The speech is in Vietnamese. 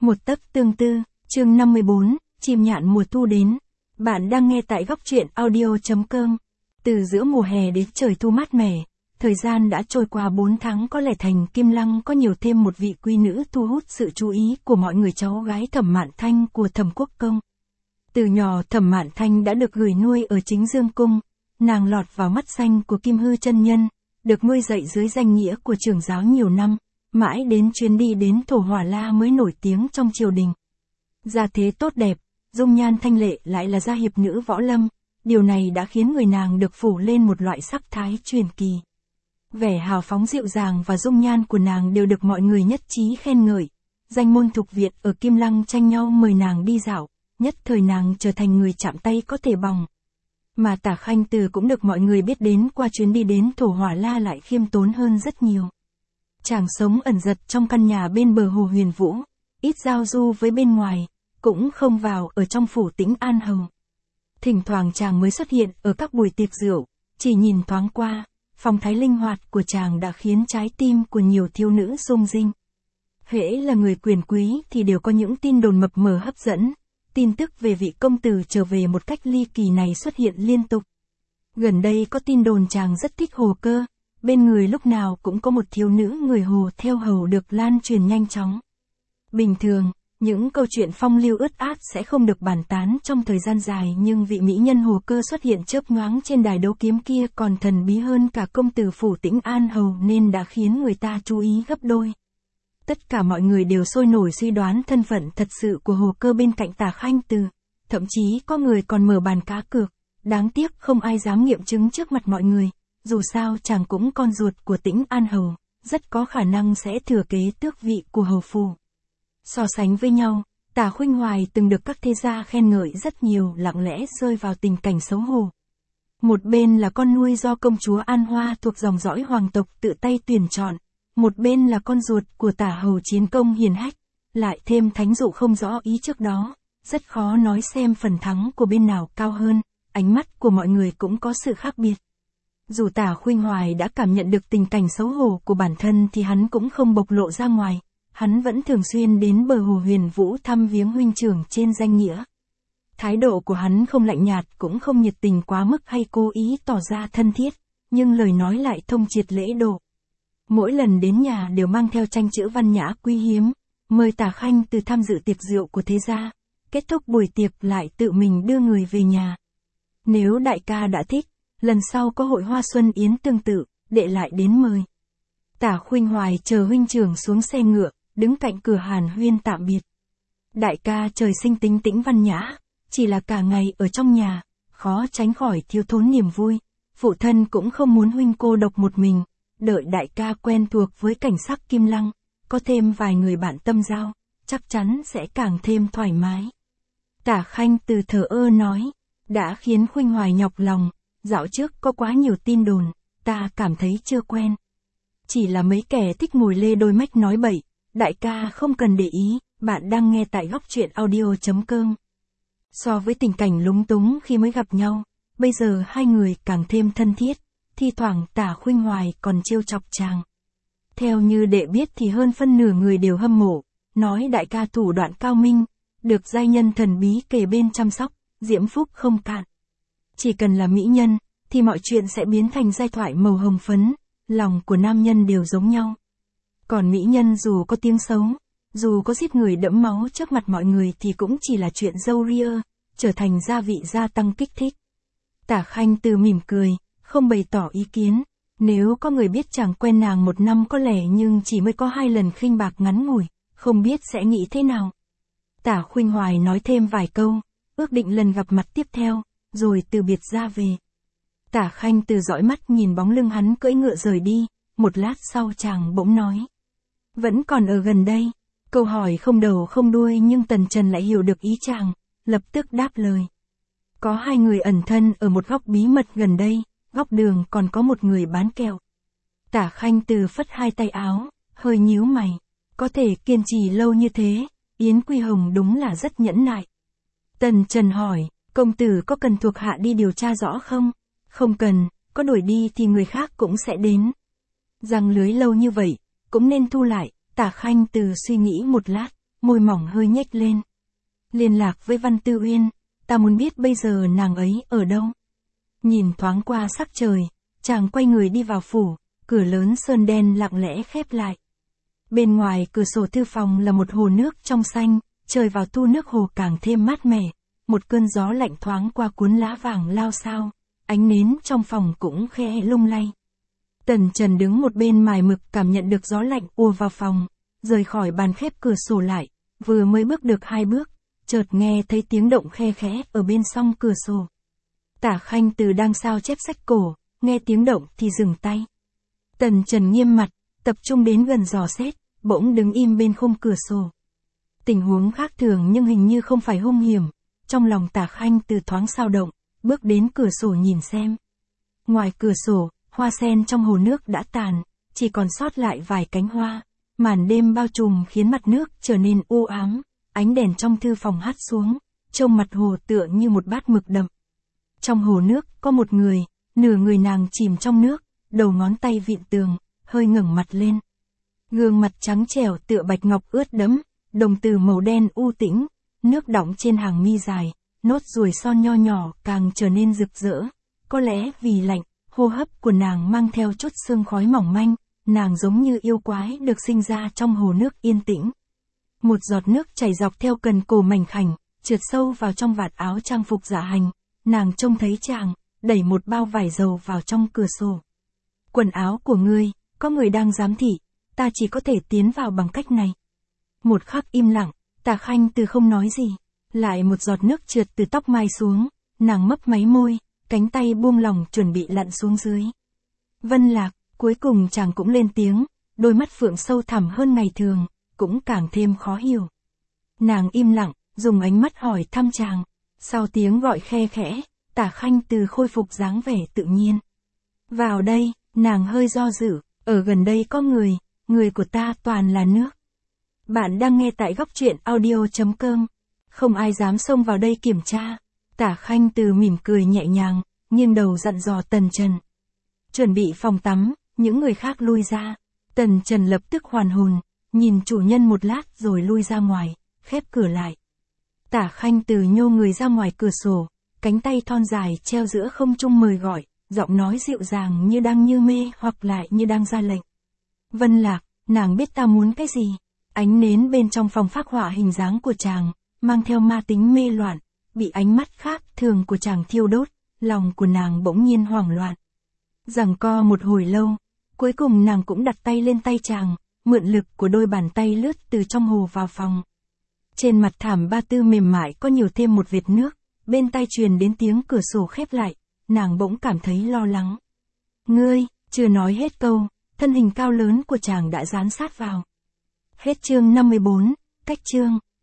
Một tấc tương tư, chương 54, chim nhạn mùa thu đến. Bạn đang nghe tại góc truyện audio.com. Từ giữa mùa hè đến trời thu mát mẻ, thời gian đã trôi qua 4 tháng, có lẽ Thành Kim Lăng có nhiều thêm một vị quý nữ thu hút sự chú ý của mọi người, cháu gái Thẩm Mạn Thanh của Thẩm Quốc Công. Từ nhỏ Thẩm Mạn Thanh đã được gửi nuôi ở Chính Dương Cung, nàng lọt vào mắt xanh của Kim Hư chân nhân, được nuôi dạy dưới danh nghĩa của trưởng giáo nhiều năm. Mãi đến chuyến đi đến Thổ Hỏa La mới nổi tiếng trong triều đình. Gia thế tốt đẹp, dung nhan thanh lệ, lại là gia hiệp nữ võ lâm, điều này đã khiến người nàng được phủ lên một loại sắc thái truyền kỳ. Vẻ hào phóng dịu dàng và dung nhan của nàng đều được mọi người nhất trí khen ngợi. Danh môn thục viện ở Kim Lăng tranh nhau mời nàng đi dạo, nhất thời nàng trở thành người chạm tay có thể bỏng. Mà Tả Khanh Từ cũng được mọi người biết đến qua chuyến đi đến Thổ Hỏa La lại khiêm tốn hơn rất nhiều. Chàng sống ẩn giật trong căn nhà bên bờ hồ Huyền Vũ, ít giao du với bên ngoài, cũng không vào ở trong phủ Tĩnh An Hầu. Thỉnh thoảng chàng mới xuất hiện ở các buổi tiệc rượu, chỉ nhìn thoáng qua, phong thái linh hoạt của chàng đã khiến trái tim của nhiều thiếu nữ rung rinh. Hễ là người quyền quý thì đều có những tin đồn mập mờ hấp dẫn, tin tức về vị công tử trở về một cách ly kỳ này xuất hiện liên tục. Gần đây có tin đồn chàng rất thích Hồ Cơ. Bên người lúc nào cũng có một thiếu nữ người Hồ theo hầu được lan truyền nhanh chóng. Bình thường, những câu chuyện phong lưu ướt át sẽ không được bàn tán trong thời gian dài, nhưng vị mỹ nhân Hồ Cơ xuất hiện chớp nhoáng trên đài đấu kiếm kia còn thần bí hơn cả công tử phủ Tĩnh An Hầu, nên đã khiến người ta chú ý gấp đôi. Tất cả mọi người đều sôi nổi suy đoán thân phận thật sự của Hồ Cơ bên cạnh Tả Khanh Từ, thậm chí có người còn mở bàn cá cược, đáng tiếc không ai dám nghiệm chứng trước mặt mọi người. Dù sao chàng cũng con ruột của Tĩnh An Hầu, rất có khả năng sẽ thừa kế tước vị của hầu phủ. So sánh với nhau, Tả Khuynh Hoài từng được các thế gia khen ngợi rất nhiều, lặng lẽ rơi vào tình cảnh xấu hổ. Một bên là con nuôi do công chúa An Hoa thuộc dòng dõi hoàng tộc tự tay tuyển chọn, một bên là con ruột của Tả hầu chiến công hiền hách, lại thêm thánh dụ không rõ ý trước đó, rất khó nói xem phần thắng của bên nào cao hơn, ánh mắt của mọi người cũng có sự khác biệt. Dù Tả Khuynh Hoài đã cảm nhận được tình cảnh xấu hổ của bản thân thì hắn cũng không bộc lộ ra ngoài, hắn vẫn thường xuyên đến bờ hồ Huyền Vũ thăm viếng huynh trưởng trên danh nghĩa. Thái độ của hắn không lạnh nhạt cũng không nhiệt tình quá mức hay cố ý tỏ ra thân thiết, nhưng lời nói lại thông triệt lễ độ. Mỗi lần đến nhà đều mang theo tranh chữ văn nhã quý hiếm, mời Tả Khanh Từ tham dự tiệc rượu của thế gia, kết thúc buổi tiệc lại tự mình đưa người về nhà. Nếu đại ca đã thích, lần sau có hội hoa xuân yến tương tự, đệ lại đến mời. Tả Khuynh Hoài chờ huynh trưởng xuống xe ngựa, đứng cạnh cửa hàn huyên tạm biệt. Đại ca trời sinh tính tĩnh văn nhã, chỉ là cả ngày ở trong nhà, khó tránh khỏi thiếu thốn niềm vui. Phụ thân cũng không muốn huynh cô độc một mình, đợi đại ca quen thuộc với cảnh sắc Kim Lăng, có thêm vài người bạn tâm giao, chắc chắn sẽ càng thêm thoải mái. Tả Khanh Từ thờ ơ nói, đã khiến Khuynh Hoài nhọc lòng. Dạo trước có quá nhiều tin đồn, ta cảm thấy chưa quen. Chỉ là mấy kẻ thích ngồi lê đôi mách nói bậy, đại ca không cần để ý, bạn đang nghe tại góc truyện audio.com. So với tình cảnh lúng túng khi mới gặp nhau, bây giờ hai người càng thêm thân thiết, thi thoảng Tả Khuynh Hoài còn trêu chọc chàng. Theo như đệ biết thì hơn phân nửa người đều hâm mộ, nói đại ca thủ đoạn cao minh, được giai nhân thần bí kề bên chăm sóc, diễm phúc không cạn. Chỉ cần là mỹ nhân, thì mọi chuyện sẽ biến thành giai thoại màu hồng phấn, lòng của nam nhân đều giống nhau. Còn mỹ nhân dù có tiếng xấu, dù có giết người đẫm máu trước mặt mọi người thì cũng chỉ là chuyện râu ria, trở thành gia vị gia tăng kích thích. Tả Khanh Từ mỉm cười, không bày tỏ ý kiến, nếu có người biết chàng quen nàng 1 năm có lẽ nhưng chỉ mới có 2 lần khinh bạc ngắn ngủi, không biết sẽ nghĩ thế nào. Tả Khuynh Hoài nói thêm vài câu, ước định lần gặp mặt tiếp theo, rồi từ biệt ra về. Tả Khanh Từ dõi mắt nhìn bóng lưng hắn cưỡi ngựa rời đi, một lát sau chàng bỗng nói. Vẫn còn ở gần đây. Câu hỏi không đầu không đuôi nhưng Tần Trần lại hiểu được ý chàng, lập tức đáp lời. Có 2 người ẩn thân ở một góc bí mật gần đây, góc đường còn có một người bán kẹo. Tả Khanh Từ phất 2 tay áo, hơi nhíu mày. Có thể kiên trì lâu như thế, Yến Quy Hồng đúng là rất nhẫn nại. Tần Trần hỏi. Công tử có cần thuộc hạ đi điều tra rõ không? Không cần, có đuổi đi thì người khác cũng sẽ đến. Giăng lưới lâu như vậy, cũng nên thu lại. Tả Khanh Từ suy nghĩ một lát, môi mỏng hơi nhếch lên. Liên lạc với Văn Tư Uyên, ta muốn biết bây giờ nàng ấy ở đâu. Nhìn thoáng qua sắc trời, chàng quay người đi vào phủ, cửa lớn sơn đen lặng lẽ khép lại. Bên ngoài cửa sổ thư phòng là một hồ nước trong xanh, trời vào thu nước hồ càng thêm mát mẻ, một cơn gió lạnh thoáng qua cuốn lá vàng lao xao, ánh nến trong phòng cũng khẽ lung lay. Tần Trần đứng một bên mài mực cảm nhận được gió lạnh ùa vào phòng, rời khỏi bàn khép cửa sổ lại, vừa mới bước được 2 bước, chợt nghe thấy tiếng động khe khẽ ở bên song cửa sổ. Tả Khanh Từ đang sao chép sách cổ, nghe tiếng động thì dừng tay. Tần Trần nghiêm mặt, tập trung đến gần dò xét, bỗng đứng im bên khung cửa sổ. Tình huống khác thường nhưng hình như không phải hung hiểm, trong lòng Tả Khanh Từ thoáng xao động, bước đến cửa sổ nhìn xem. Ngoài cửa sổ, hoa sen trong hồ nước đã tàn, chỉ còn sót lại vài cánh hoa, màn đêm bao trùm khiến mặt nước trở nên u ám, ánh đèn trong thư phòng hắt xuống, trông mặt hồ tựa như một bát mực đậm. Trong hồ nước có một người, nửa người nàng chìm trong nước, đầu ngón tay vịn tường, hơi ngẩng mặt lên. Gương mặt trắng trẻo tựa bạch ngọc ướt đẫm, đồng tử màu đen u tĩnh, nước đọng trên hàng mi dài, nốt ruồi son nho nhỏ càng trở nên rực rỡ. Có lẽ vì lạnh, hô hấp của nàng mang theo chút sương khói mỏng manh, nàng giống như yêu quái được sinh ra trong hồ nước yên tĩnh. Một giọt nước chảy dọc theo cần cổ mảnh khảnh, trượt sâu vào trong vạt áo trang phục dạ hành, nàng trông thấy chàng, đẩy một bao vải dầu vào trong cửa sổ. Quần áo của ngươi, có người đang giám thị, ta chỉ có thể tiến vào bằng cách này. Một khắc im lặng, Tả Khanh Từ không nói gì, lại một giọt nước trượt từ tóc mai xuống, nàng mấp máy môi, cánh tay buông lỏng chuẩn bị lặn xuống dưới. Vân Lạc, cuối cùng chàng cũng lên tiếng, đôi mắt phượng sâu thẳm hơn ngày thường, cũng càng thêm khó hiểu. Nàng im lặng, dùng ánh mắt hỏi thăm chàng, sau tiếng gọi khe khẽ, Tả Khanh Từ khôi phục dáng vẻ tự nhiên. Vào đây, nàng hơi do dự, ở gần đây có người của ta toàn là nước. Bạn đang nghe tại góc truyện audio.com, không ai dám xông vào đây kiểm tra. Tả Khanh Từ mỉm cười nhẹ nhàng, nghiêng đầu dặn dò Tần Trần. Chuẩn bị phòng tắm, những người khác lui ra. Tần Trần lập tức hoàn hồn, nhìn chủ nhân một lát rồi lui ra ngoài, khép cửa lại. Tả Khanh Từ nhô người ra ngoài cửa sổ, cánh tay thon dài treo giữa không trung mời gọi, giọng nói dịu dàng như đang như mê hoặc lại như đang ra lệnh. Vân Lạc, nàng biết ta muốn cái gì? Ánh nến bên trong phòng phác họa hình dáng của chàng, mang theo ma tính mê loạn, bị ánh mắt khác thường của chàng thiêu đốt, lòng của nàng bỗng nhiên hoảng loạn. Giằng co một hồi lâu, cuối cùng nàng cũng đặt tay lên tay chàng, mượn lực của đôi bàn tay lướt từ trong hồ vào phòng. Trên mặt thảm ba tư mềm mại có nhiều thêm một vệt nước, bên tai truyền đến tiếng cửa sổ khép lại, nàng bỗng cảm thấy lo lắng. Ngươi, chưa nói hết câu, thân hình cao lớn của chàng đã dán sát vào. Hết chương 54, cách chương.